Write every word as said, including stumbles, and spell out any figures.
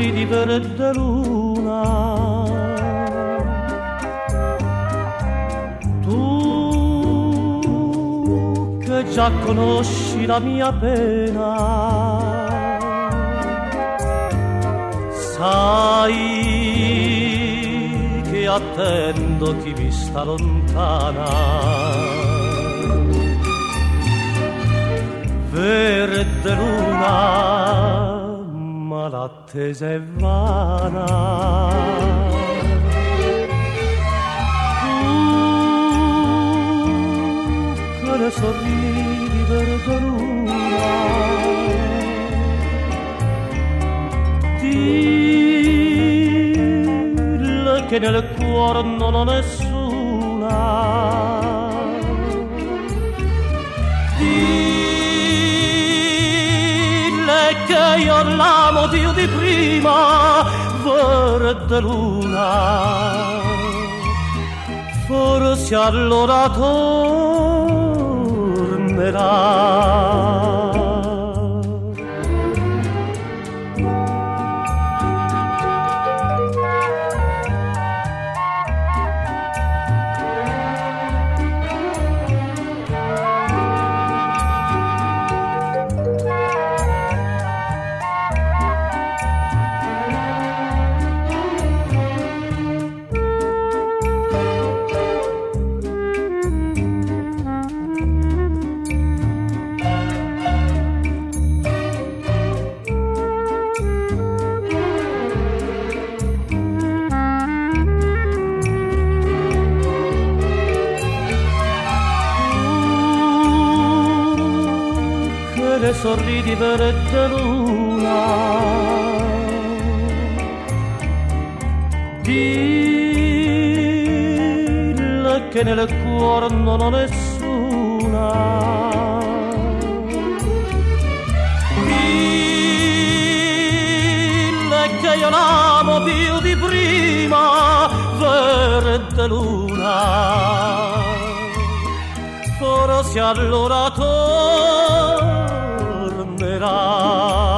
sorridi verde luna, tu che già conosci la mia pena, sai che attendo chi mi sta lontana. Verde luna, ma l'attesa è vana. Tu che ne sorridi, verde luna, dille che nel cuore non ho nessuna. Dille che io l'amo più di prima, verde luna, forse allora tornerà. Sorridi verde luna, dille che nel cuore non ho nessuna. Dille che io l'amo più di prima, verde luna, forse allora tornerà.